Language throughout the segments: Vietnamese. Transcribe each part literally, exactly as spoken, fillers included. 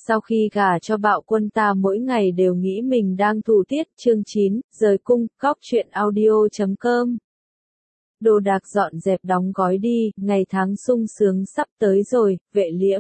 Sau khi gả cho Bạo Quân ta mỗi ngày đều nghĩ mình đang thủ tiết. Chương chín, rời cung, góc truyện audio chấm com. Đồ đạc dọn dẹp đóng gói đi, ngày tháng sung sướng sắp tới rồi, Vệ Liễm.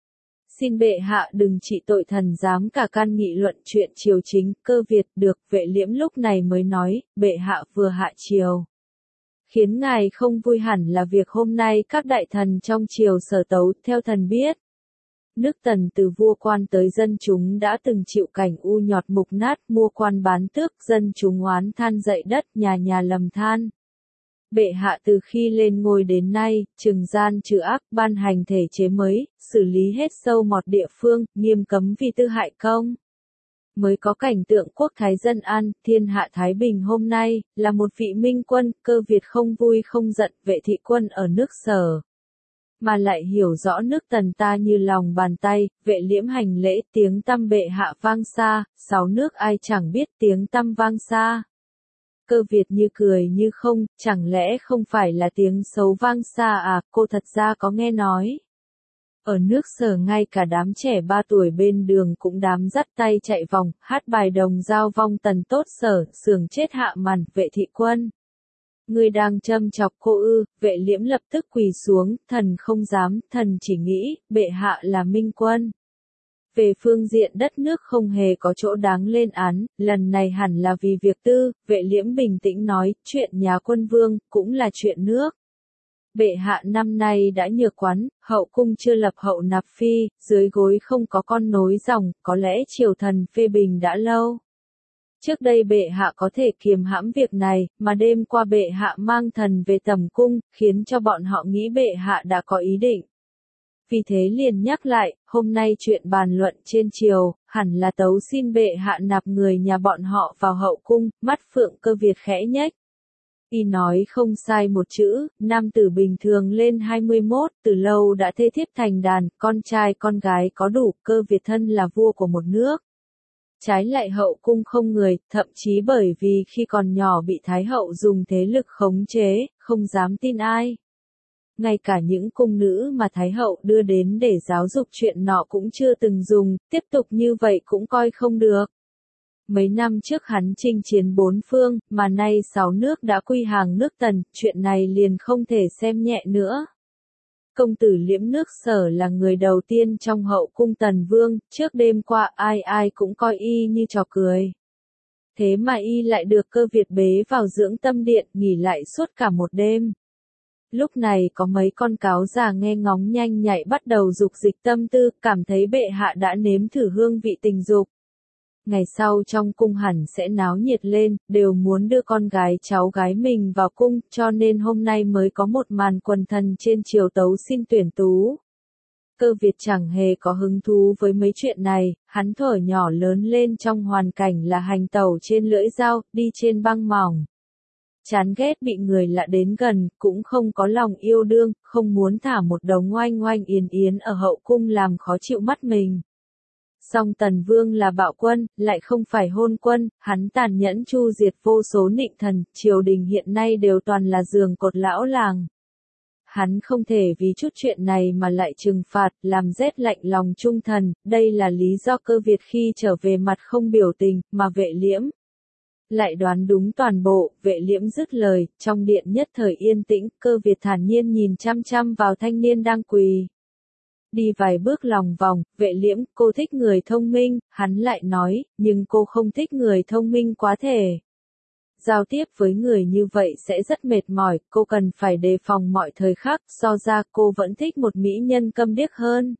Xin bệ hạ đừng trị tội thần dám cả can nghị luận chuyện triều chính, cơ Việt. Được, Vệ Liễm lúc này mới nói, bệ hạ vừa hạ triều. Khiến ngài không vui hẳn là việc hôm nay các đại thần trong triều sở tấu, theo thần biết. Nước Tần từ vua quan tới dân chúng đã từng chịu cảnh u nhọt mục nát, mua quan bán tước, dân chúng oán than dậy đất, nhà nhà lầm than. Bệ hạ từ khi lên ngôi đến nay, trừng gian trừ ác, ban hành thể chế mới, xử lý hết sâu mọt địa phương, nghiêm cấm vi tư hại công. Mới có cảnh tượng quốc thái dân an, thiên hạ thái bình hôm nay, là một vị minh quân, cơ Việt không vui không giận, Vệ thị quân ở nước Sở. Mà lại hiểu rõ nước Tần ta như lòng bàn tay, Vệ Liễm hành lễ, tiếng tăm bệ hạ vang xa, sáu nước ai chẳng biết tiếng tăm vang xa. Cơ Việt như cười như không, chẳng lẽ không phải là tiếng xấu vang xa à, cô thật ra có nghe nói. Ở nước Sở ngay cả đám trẻ ba tuổi bên đường cũng đám dắt tay chạy vòng, hát bài đồng giao vong tần tốt Sở, sường chết hạ màn, Vệ thị quân. Ngươi đang châm chọc cô ư? Vệ Liễm lập tức quỳ xuống, thần không dám, thần chỉ nghĩ, bệ hạ là minh quân. Về phương diện đất nước không hề có chỗ đáng lên án, lần này hẳn là vì việc tư, Vệ Liễm bình tĩnh nói, chuyện nhà quân vương, cũng là chuyện nước. Bệ hạ năm nay đã nhược quán, hậu cung chưa lập hậu nạp phi, dưới gối không có con nối dòng, có lẽ triều thần phê bình đã lâu. Trước đây bệ hạ có thể kiềm hãm việc này, mà đêm qua bệ hạ mang thần về tầm cung, khiến cho bọn họ nghĩ bệ hạ đã có ý định. Vì thế liền nhắc lại, hôm nay chuyện bàn luận trên triều, hẳn là tấu xin bệ hạ nạp người nhà bọn họ vào hậu cung, mắt Phượng Cơ Việt khẽ nhếch. Y nói không sai một chữ, nam tử bình thường lên hai mươi mốt, từ lâu đã thê thiếp thành đàn, con trai con gái có đủ, Cơ Việt thân là vua của một nước. Trái lại hậu cung không người, thậm chí bởi vì khi còn nhỏ bị Thái hậu dùng thế lực khống chế, không dám tin ai. Ngay cả những cung nữ mà Thái hậu đưa đến để giáo dục chuyện nọ cũng chưa từng dùng, tiếp tục như vậy cũng coi không được. Mấy năm trước hắn chinh chiến bốn phương, mà nay sáu nước đã quy hàng nước Tần, chuyện này liền không thể xem nhẹ nữa. Công tử Liễm nước Sở là người đầu tiên trong hậu cung Tần Vương, trước đêm qua ai ai cũng coi y như trò cười. Thế mà y lại được Cơ Việt bế vào dưỡng tâm điện, nghỉ lại suốt cả một đêm. Lúc này có mấy con cáo già nghe ngóng nhanh nhạy bắt đầu dục dịch tâm tư, cảm thấy bệ hạ đã nếm thử hương vị tình dục. Ngày sau trong cung hẳn sẽ náo nhiệt lên, đều muốn đưa con gái cháu gái mình vào cung, cho nên hôm nay mới có một màn quần thần trên triều tấu xin tuyển tú. Cơ Việt chẳng hề có hứng thú với mấy chuyện này, hắn thuở nhỏ lớn lên trong hoàn cảnh là hành tẩu trên lưỡi dao, đi trên băng mỏng. Chán ghét bị người lạ đến gần, cũng không có lòng yêu đương, không muốn thả một đống oanh oanh yến yến ở hậu cung làm khó chịu mắt mình. Song Tần Vương là bạo quân, lại không phải hôn quân, hắn tàn nhẫn chu diệt vô số nịnh thần, triều đình hiện nay đều toàn là giường cột lão làng. Hắn không thể vì chút chuyện này mà lại trừng phạt, làm rét lạnh lòng trung thần, đây là lý do Cơ Việt khi trở về mặt không biểu tình, mà Vệ Liễm lại đoán đúng toàn bộ. Vệ Liễm dứt lời, trong điện nhất thời yên tĩnh, Cơ Việt thản nhiên nhìn chăm chăm vào thanh niên đang quỳ. Đi vài bước lòng vòng, Vệ Liễm, cô thích người thông minh, hắn lại nói, nhưng cô không thích người thông minh quá thể. Giao tiếp với người như vậy sẽ rất mệt mỏi, cô cần phải đề phòng mọi thời khắc, so ra cô vẫn thích một mỹ nhân câm điếc hơn.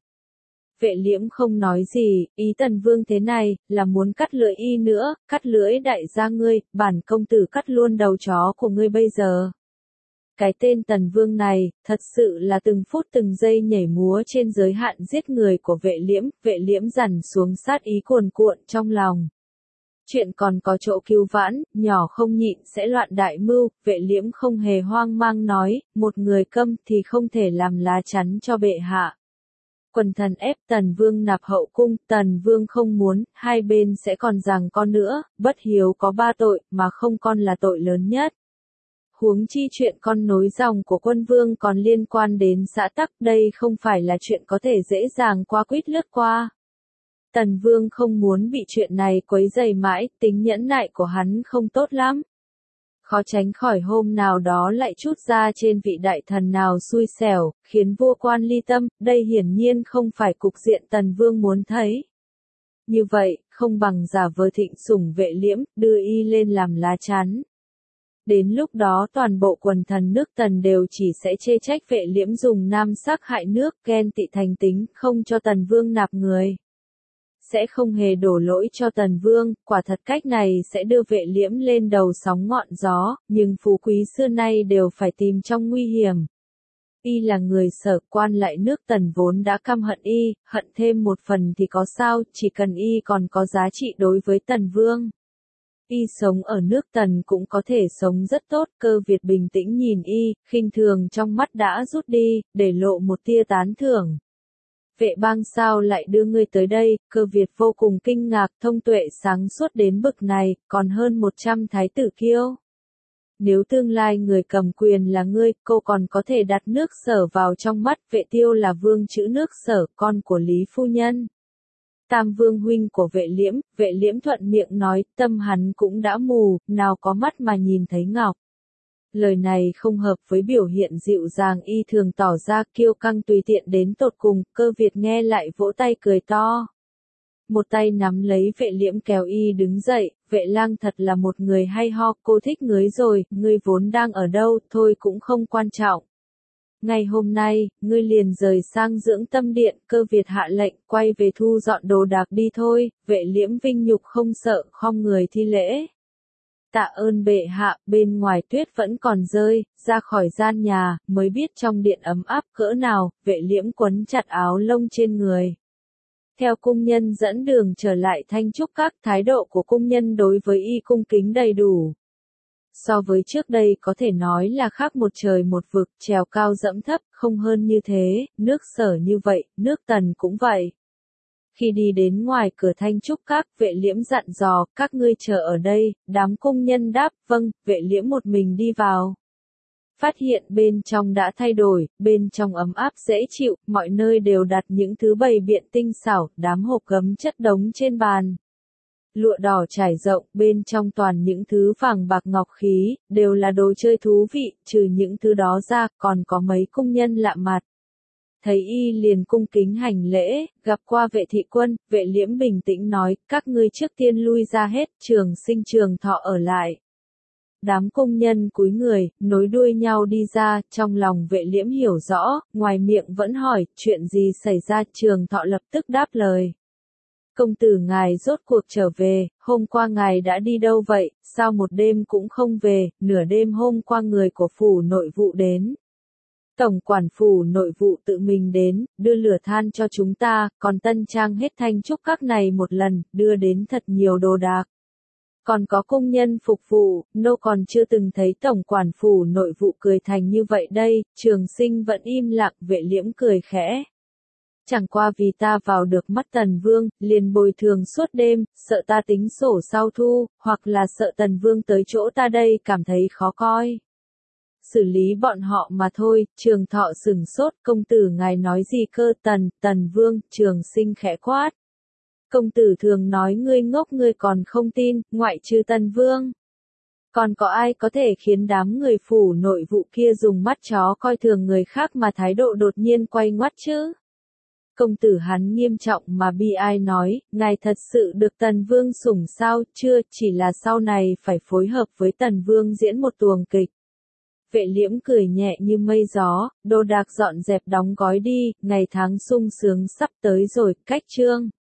Vệ Liễm không nói gì, ý Tần Vương thế này, là muốn cắt lưỡi y nữa, cắt lưỡi đại gia ngươi, bản công tử cắt luôn đầu chó của ngươi bây giờ. Cái tên Tần Vương này, thật sự là từng phút từng giây nhảy múa trên giới hạn giết người của Vệ Liễm, Vệ Liễm dằn xuống sát ý cuồn cuộn trong lòng. Chuyện còn có chỗ cứu vãn, nhỏ không nhịn sẽ loạn đại mưu, Vệ Liễm không hề hoang mang nói, một người câm thì không thể làm lá chắn cho bệ hạ. Quần thần ép Tần Vương nạp hậu cung, Tần Vương không muốn, hai bên sẽ còn giằng co nữa, bất hiếu có ba tội, mà không con là tội lớn nhất. Huống chi chuyện con nối dòng của quân vương còn liên quan đến xã tắc, đây không phải là chuyện có thể dễ dàng qua quýt lướt qua. Tần Vương không muốn bị chuyện này quấy rầy mãi, tính nhẫn nại của hắn không tốt lắm. Khó tránh khỏi hôm nào đó lại trút ra trên vị đại thần nào xui xẻo, khiến vua quan ly tâm, đây hiển nhiên không phải cục diện Tần Vương muốn thấy. Như vậy, không bằng giả vờ thịnh sủng Vệ Liễm, đưa y lên làm lá chắn. Đến lúc đó toàn bộ quần thần nước Tần đều chỉ sẽ chê trách Vệ Liễm dùng nam sắc hại nước, ghen tị thành tính, không cho Tần Vương nạp người. Sẽ không hề đổ lỗi cho Tần Vương, quả thật cách này sẽ đưa Vệ Liễm lên đầu sóng ngọn gió, nhưng phú quý xưa nay đều phải tìm trong nguy hiểm. Y là người Sở, quan lại nước Tần vốn đã căm hận y, hận thêm một phần thì có sao, chỉ cần y còn có giá trị đối với Tần Vương. Y sống ở nước Tần cũng có thể sống rất tốt, Cơ Việt bình tĩnh nhìn y, khinh thường trong mắt đã rút đi, để lộ một tia tán thưởng. Vệ bang sao lại đưa ngươi tới đây, Cơ Việt vô cùng kinh ngạc, thông tuệ sáng suốt đến bực này, còn hơn một trăm thái tử kiêu. Nếu tương lai người cầm quyền là ngươi, cô còn có thể đặt nước Sở vào trong mắt, Vệ Tiêu là vương chữ nước Sở, con của Lý Phu Nhân. Tam vương huynh của Vệ Liễm, Vệ Liễm thuận miệng nói, tâm hắn cũng đã mù, nào có mắt mà nhìn thấy ngọc. Lời này không hợp với biểu hiện dịu dàng y thường tỏ ra kiêu căng tùy tiện đến tột cùng, Cơ Việt nghe lại vỗ tay cười to. Một tay nắm lấy Vệ Liễm kéo y đứng dậy, Vệ lang thật là một người hay ho, cô thích ngươi rồi, ngươi vốn đang ở đâu, thôi cũng không quan trọng. Ngày hôm nay, ngươi liền rời sang dưỡng tâm điện, Cơ Việt hạ lệnh, quay về thu dọn đồ đạc đi thôi, Vệ Liễm vinh nhục không sợ, khom người thi lễ. Tạ ơn bệ hạ, bên ngoài tuyết vẫn còn rơi, ra khỏi gian nhà, mới biết trong điện ấm áp cỡ nào, Vệ Liễm quấn chặt áo lông trên người. Theo cung nhân dẫn đường trở lại Thanh Trúc Các, thái độ của cung nhân đối với y cung kính đầy đủ. So với trước đây có thể nói là khác một trời một vực, trèo cao dẫm thấp, không hơn như thế, nước Sở như vậy, nước Tần cũng vậy. Khi đi đến ngoài cửa Thanh Trúc Các, Vệ Liễm dặn dò, các ngươi chờ ở đây, đám cung nhân đáp, vâng, Vệ Liễm một mình đi vào. Phát hiện bên trong đã thay đổi, bên trong ấm áp dễ chịu, mọi nơi đều đặt những thứ bày biện tinh xảo, đám hộp gấm chất đống trên bàn. Lụa đỏ trải rộng, bên trong toàn những thứ vàng bạc ngọc khí, đều là đồ chơi thú vị, trừ những thứ đó ra, còn có mấy cung nhân lạ mặt. Thấy y liền cung kính hành lễ, gặp qua Vệ thị quân, Vệ Liễm bình tĩnh nói, các ngươi trước tiên lui ra hết, Trường Sinh Trường Thọ ở lại. Đám công nhân cúi người, nối đuôi nhau đi ra, trong lòng Vệ Liễm hiểu rõ, ngoài miệng vẫn hỏi, chuyện gì xảy ra, Trường Thọ lập tức đáp lời. Công tử ngài rốt cuộc trở về, hôm qua ngài đã đi đâu vậy, sao một đêm cũng không về, nửa đêm hôm qua người của phủ nội vụ đến. Tổng quản phủ nội vụ tự mình đến, đưa lửa than cho chúng ta, còn tân trang hết Thanh Trúc Các này một lần, đưa đến thật nhiều đồ đạc. Còn có công nhân phục vụ, nô còn chưa từng thấy tổng quản phủ nội vụ cười thành như vậy đây, Trường Sinh vẫn im lặng, Vệ Liễm cười khẽ. Chẳng qua vì ta vào được mắt Tần Vương, liền bồi thường suốt đêm, sợ ta tính sổ sau thu, hoặc là sợ Tần Vương tới chỗ ta đây cảm thấy khó coi. Xử lý bọn họ mà thôi, Trường Thọ sửng sốt, công tử ngài nói gì cơ, Tần, Tần Vương, Trường Sinh khẽ quát. Công tử thường nói ngươi ngốc ngươi còn không tin, ngoại trừ Tần Vương. Còn có ai có thể khiến đám người phủ nội vụ kia dùng mắt chó coi thường người khác mà thái độ đột nhiên quay ngoắt chứ? Công tử hắn nghiêm trọng mà bi ai nói, ngài thật sự được Tần Vương sủng sao, chưa, chỉ là sau này phải phối hợp với Tần Vương diễn một tuồng kịch. Vệ Liễm cười nhẹ như mây gió, đồ đạc dọn dẹp đóng gói đi, ngày tháng sung sướng sắp tới rồi, cách chương.